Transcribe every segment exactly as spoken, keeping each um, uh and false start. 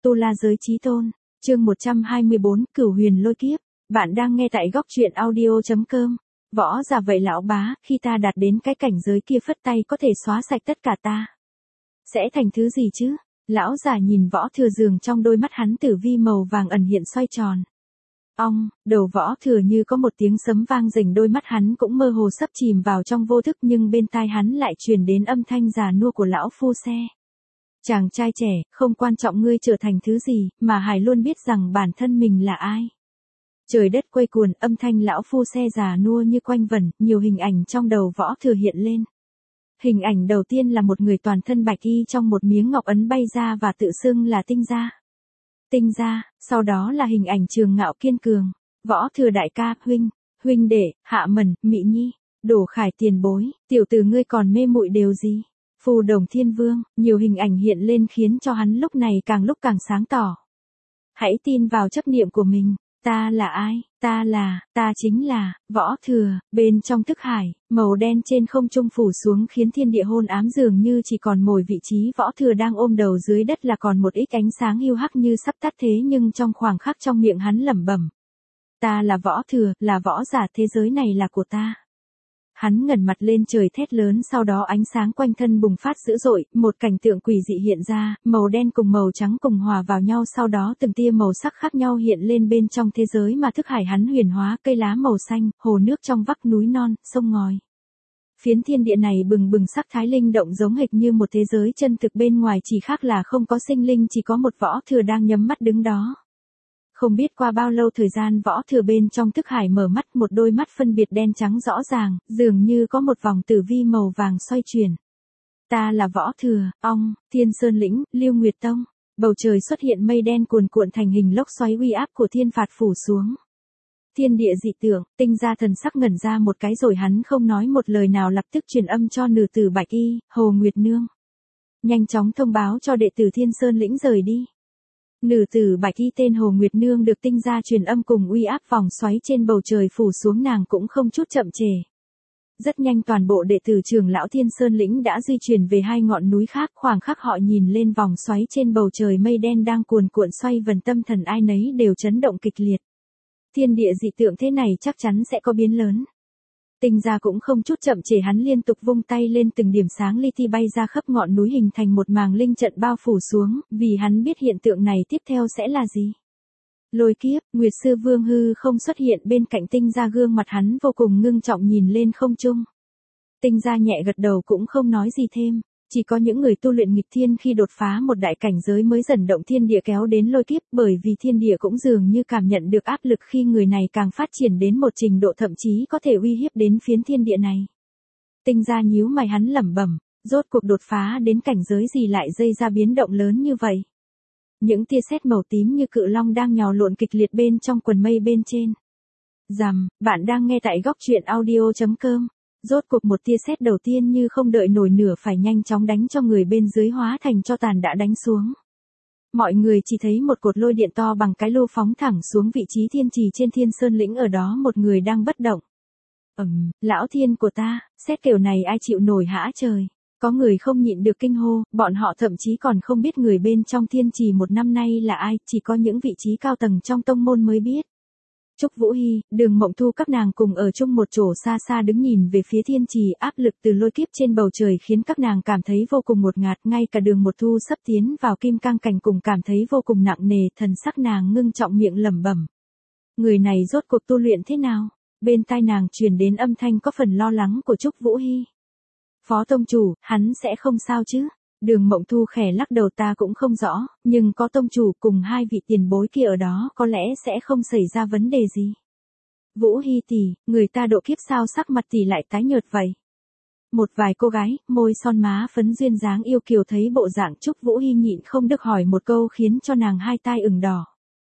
Tu La Giới Chí Tôn, chương một trăm hai mươi bốn, Cửu Huyền Lôi Kiếp. Bạn đang nghe tại góc truyện audio chấm com. Võ giả vậy lão bá, khi ta đạt đến cái cảnh giới kia phất tay có thể xóa sạch tất cả ta. Sẽ thành thứ gì chứ? Lão giả nhìn Võ Thừa dường trong đôi mắt hắn tử vi màu vàng ẩn hiện xoay tròn. Ong, đầu Võ Thừa như có một tiếng sấm vang rền, đôi mắt hắn cũng mơ hồ sắp chìm vào trong vô thức, nhưng bên tai hắn lại truyền đến âm thanh già nua của lão phu xe. Chàng trai trẻ, không quan trọng ngươi trở thành thứ gì, mà hãy luôn biết rằng bản thân mình là ai. Trời đất quay cuồng, âm thanh lão phu xe già nua như quanh vẩn, nhiều hình ảnh trong đầu Võ Thừa hiện lên. Hình ảnh đầu tiên là một người toàn thân bạch y trong một miếng ngọc ấn bay ra và tự xưng là Tinh Gia. Tinh Gia, sau đó là hình ảnh Trường Ngạo kiên cường, Võ Thừa đại ca, huynh, huynh đệ, Hạ Mẩn, Mị Nhi, Đổ Khải tiền bối, tiểu tử ngươi còn mê muội điều gì? Phù Đồng Thiên Vương, nhiều hình ảnh hiện lên khiến cho hắn lúc này càng lúc càng sáng tỏ. Hãy tin vào chấp niệm của mình, ta là ai, ta là, ta chính là, Võ Thừa. Bên trong thức hải, màu đen trên không trung phủ xuống khiến thiên địa hôn ám, dường như chỉ còn mỗi vị trí Võ Thừa đang ôm đầu, dưới đất là còn một ít ánh sáng hiu hắc như sắp tắt, thế nhưng trong khoảng khắc trong miệng hắn lẩm bẩm. Ta là Võ Thừa, là võ giả, thế giới này là của ta. Hắn ngẩng mặt lên trời thét lớn, sau đó ánh sáng quanh thân bùng phát dữ dội, một cảnh tượng quỷ dị hiện ra, màu đen cùng màu trắng cùng hòa vào nhau, sau đó từng tia màu sắc khác nhau hiện lên bên trong thế giới mà thức hải hắn huyền hóa, cây lá màu xanh, hồ nước trong vắt, núi non, sông ngòi. Phiến thiên địa này bừng bừng sắc thái linh động, giống hệt như một thế giới chân thực, bên ngoài chỉ khác là không có sinh linh, chỉ có một Võ Thừa đang nhắm mắt đứng đó. Không biết qua bao lâu thời gian, Võ Thừa bên trong thức hải mở mắt, một đôi mắt phân biệt đen trắng rõ ràng, dường như có một vòng tử vi màu vàng xoay chuyển. Ta là Võ Thừa. Ong, Thiên Sơn Lĩnh, Lưu Nguyệt Tông. Bầu trời xuất hiện mây đen cuồn cuộn thành hình lốc xoáy, uy áp của thiên phạt phủ xuống. Thiên địa dị tượng, Tinh Gia thần sắc ngẩn ra một cái rồi hắn không nói một lời nào, lập tức truyền âm cho nữ tử bạch y, Hồ Nguyệt Nương. Nhanh chóng thông báo cho đệ tử Thiên Sơn Lĩnh rời đi. Nữ tử bạch y tên Hồ Nguyệt Nương được Tinh Gia truyền âm cùng uy áp vòng xoáy trên bầu trời phủ xuống, nàng cũng không chút chậm trễ. Rất nhanh toàn bộ đệ tử trưởng lão Thiên Sơn Lĩnh đã di chuyển về hai ngọn núi khác, khoảng khắc họ nhìn lên vòng xoáy trên bầu trời mây đen đang cuồn cuộn xoay vần, tâm thần ai nấy đều chấn động kịch liệt. Thiên địa dị tượng thế này chắc chắn sẽ có biến lớn. Tinh Gia cũng không chút chậm trễ, hắn liên tục vung tay lên, từng điểm sáng li ti bay ra khắp ngọn núi hình thành một màng linh trận bao phủ xuống, vì hắn biết hiện tượng này tiếp theo sẽ là gì. Lôi kiếp. Nguyệt Sư Vương hư không xuất hiện bên cạnh Tinh Gia, gương mặt hắn vô cùng ngưng trọng nhìn lên không trung. Tinh Gia nhẹ gật đầu cũng không nói gì thêm. Chỉ có những người tu luyện nghịch thiên khi đột phá một đại cảnh giới mới dần động thiên địa kéo đến lôi kiếp, bởi vì thiên địa cũng dường như cảm nhận được áp lực khi người này càng phát triển đến một trình độ thậm chí có thể uy hiếp đến phiến thiên địa này. Tinh Gia nhíu mày, hắn lẩm bẩm, rốt cuộc đột phá đến cảnh giới gì lại gây ra biến động lớn như vậy? Những tia sét màu tím như cự long đang nhào lộn kịch liệt bên trong quần mây bên trên. Rầm, bạn đang nghe tại góc truyện audio chấm com. Rốt cuộc một tia sét đầu tiên như không đợi nổi nửa phải nhanh chóng đánh cho người bên dưới hóa thành tro tàn đã đánh xuống. Mọi người chỉ thấy một cột lôi điện to bằng cái lô phóng thẳng xuống vị trí thiên trì trên Thiên Sơn Lĩnh, ở đó một người đang bất động. Ầm, lão thiên của ta, sét kiểu này ai chịu nổi hả trời. Có người không nhịn được kinh hô, bọn họ thậm chí còn không biết người bên trong thiên trì một năm nay là ai, chỉ có những vị trí cao tầng trong tông môn mới biết. Trúc Vũ Hy, Đường Mộng Thu các nàng cùng ở chung một chỗ xa xa đứng nhìn về phía thiên trì, áp lực từ lôi kiếp trên bầu trời khiến các nàng cảm thấy vô cùng ngột ngạt, ngay cả Đường Một Thu sắp tiến vào kim cang cảnh cùng cảm thấy vô cùng nặng nề, thần sắc nàng ngưng trọng, miệng lẩm bẩm. Người này rốt cuộc tu luyện thế nào? Bên tai nàng truyền đến âm thanh có phần lo lắng của Trúc Vũ Hy. Phó tông chủ, hắn sẽ không sao chứ? Đường Mộng Thu khẽ lắc đầu, ta cũng không rõ, nhưng có tông chủ cùng hai vị tiền bối kia ở đó có lẽ sẽ không xảy ra vấn đề gì. Vũ Hy tỷ, người ta độ kiếp sao sắc mặt tỷ lại tái nhợt vậy? Một vài cô gái, môi son má phấn duyên dáng yêu kiều thấy bộ dạng Trúc Vũ Hy nhịn không được hỏi một câu khiến cho nàng hai tai ửng đỏ.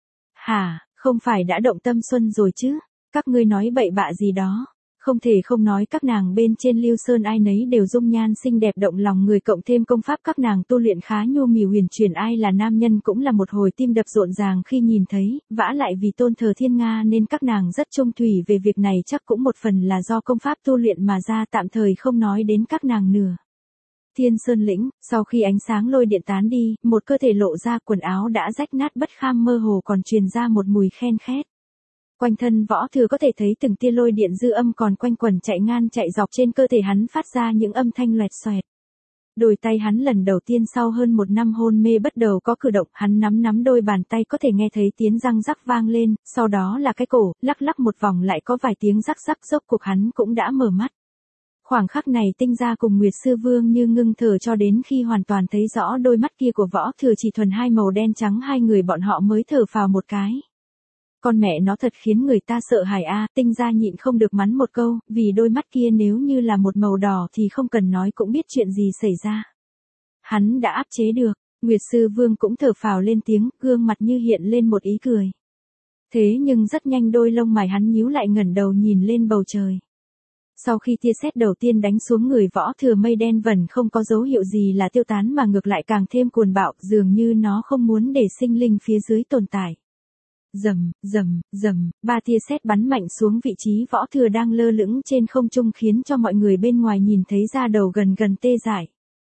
Hả, không phải đã động tâm xuân rồi chứ? Các ngươi nói bậy bạ gì đó? Không thể không nói các nàng bên trên Lưu Sơn ai nấy đều dung nhan xinh đẹp động lòng người, cộng thêm công pháp các nàng tu luyện khá nhu mì huyền chuyển, ai là nam nhân cũng là một hồi tim đập rộn ràng khi nhìn thấy, vả lại vì tôn thờ thiên Nga nên các nàng rất trung thủy về việc này, chắc cũng một phần là do công pháp tu luyện mà ra, tạm thời không nói đến các nàng nửa. Thiên Sơn Lĩnh, sau khi ánh sáng lôi điện tán đi, một cơ thể lộ ra, quần áo đã rách nát bất kham, mơ hồ còn truyền ra một mùi khen khét. Quanh thân Võ Thừa có thể thấy từng tia lôi điện dư âm còn quanh quẩn chạy ngang chạy dọc trên cơ thể hắn, phát ra những âm thanh loẹt xoẹt. Đôi tay hắn lần đầu tiên sau hơn một năm hôn mê bắt đầu có cử động, hắn nắm nắm đôi bàn tay, có thể nghe thấy tiếng răng rắc vang lên, sau đó là cái cổ, lắc lắc một vòng lại có vài tiếng rắc rắc, rốt cuộc hắn cũng đã mở mắt. Khoảng khắc này Tinh Gia cùng Nguyệt Sư Vương như ngưng thở cho đến khi hoàn toàn thấy rõ đôi mắt kia của Võ Thừa chỉ thuần hai màu đen trắng, hai người bọn họ mới thở phào một cái. Con mẹ nó thật khiến người ta sợ hãi a, Tinh Gia nhịn không được mắng một câu, vì đôi mắt kia nếu như là một màu đỏ thì không cần nói cũng biết chuyện gì xảy ra. Hắn đã áp chế được, Nguyệt Sư Vương cũng thở phào lên tiếng, gương mặt như hiện lên một ý cười. Thế nhưng rất nhanh đôi lông mày hắn nhíu lại, ngẩng đầu nhìn lên bầu trời. Sau khi tia sét đầu tiên đánh xuống người Võ Thừa, mây đen vẩn không có dấu hiệu gì là tiêu tán mà ngược lại càng thêm cuồng bạo, dường như nó không muốn để sinh linh phía dưới tồn tại. Rầm, rầm, rầm, ba tia sét bắn mạnh xuống vị trí Võ Thừa đang lơ lửng trên không trung, khiến cho mọi người bên ngoài nhìn thấy da đầu gần gần tê dại.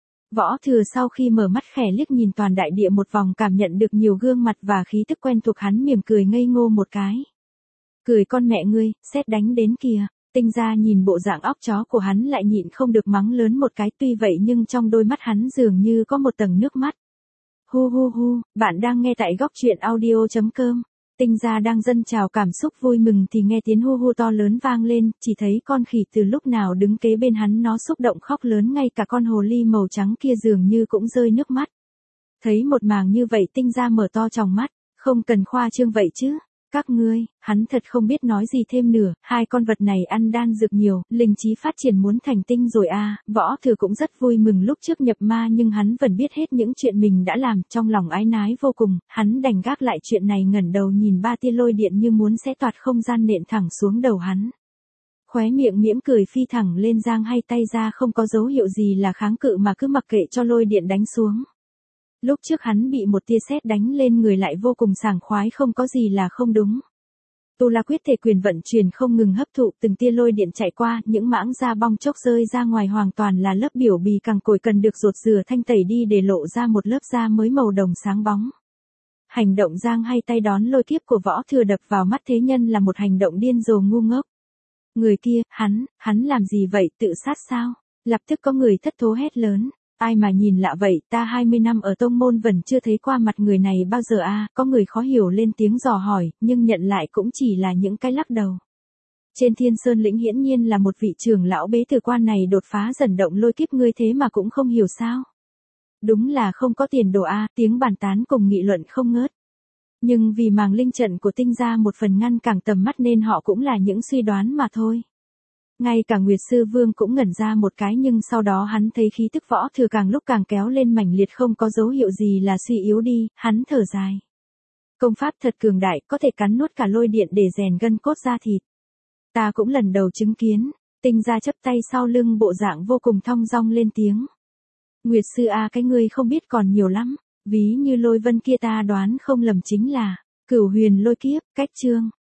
Võ Thừa sau khi mở mắt khẽ liếc nhìn toàn đại địa một vòng, cảm nhận được nhiều gương mặt và khí tức quen thuộc, hắn mỉm cười ngây ngô một cái. Cười con mẹ ngươi, sét đánh đến kìa. Tinh Gia nhìn bộ dạng óc chó của hắn lại nhịn không được mắng lớn một cái, tuy vậy nhưng trong đôi mắt hắn dường như có một tầng nước mắt. Hu hu hu, bạn đang nghe tại góc truyện audio chấm com. Tinh Gia đang dâng trào cảm xúc vui mừng thì nghe tiếng hu hu to lớn vang lên, chỉ thấy con khỉ từ lúc nào đứng kế bên hắn nó xúc động khóc lớn, ngay cả con hồ ly màu trắng kia dường như cũng rơi nước mắt. Thấy một màn như vậy Tinh Gia mở to tròng mắt, không cần khoa trương vậy chứ. Các ngươi, hắn thật không biết nói gì thêm nữa, hai con vật này ăn đan dược nhiều, linh trí phát triển muốn thành tinh rồi a. Võ Thừa cũng rất vui mừng, lúc trước nhập ma nhưng hắn vẫn biết hết những chuyện mình đã làm, trong lòng áy náy vô cùng, hắn đành gác lại chuyện này, ngẩng đầu nhìn ba tia lôi điện như muốn xé toạc không gian nện thẳng xuống đầu hắn. Khóe miệng mỉm cười phi thẳng lên, giang hai tay ra, không có dấu hiệu gì là kháng cự mà cứ mặc kệ cho lôi điện đánh xuống. Lúc trước hắn bị một tia sét đánh lên người lại vô cùng sảng khoái, không có gì là không đúng. Tu La Quyết thể quyền vận chuyển không ngừng hấp thụ từng tia lôi điện chạy qua, những mảng da bong chốc rơi ra ngoài hoàn toàn là lớp biểu bì cằn cỗi cần được rột rửa thanh tẩy đi để lộ ra một lớp da mới màu đồng sáng bóng. Hành động giang hai tay đón lôi kiếp của Võ Thừa đập vào mắt thế nhân là một hành động điên rồ ngu ngốc. Người kia, hắn, hắn làm gì vậy, tự sát sao? Lập tức có người thất thố hét lớn. Ai mà nhìn lạ vậy, ta hai mươi năm ở tông môn vẫn chưa thấy qua mặt người này bao giờ a. À? Có người khó hiểu lên tiếng dò hỏi, nhưng nhận lại cũng chỉ là những cái lắc đầu. Trên Thiên Sơn Lĩnh hiển nhiên là một vị trưởng lão bế tử quan này đột phá dần động lôi kiếp, ngươi thế mà cũng không hiểu sao? Đúng là không có tiền đồ a. À, tiếng bàn tán cùng nghị luận không ngớt. Nhưng vì màng linh trận của Tinh Gia một phần ngăn cản tầm mắt nên họ cũng là những suy đoán mà thôi. Ngay cả Nguyệt Sư Vương cũng ngẩn ra một cái, nhưng sau đó hắn thấy khí tức Võ Thừa càng lúc càng kéo lên mãnh liệt, không có dấu hiệu gì là suy yếu đi, hắn thở dài. Công pháp thật cường đại, có thể cắn nuốt cả lôi điện để rèn gân cốt da thịt. Ta cũng lần đầu chứng kiến. Tinh Gia chắp tay sau lưng, bộ dạng vô cùng thong dong lên tiếng. Nguyệt Sư a, cái ngươi không biết còn nhiều lắm, ví như lôi vân kia ta đoán không lầm chính là Cửu Huyền Lôi Kiếp. Cách chương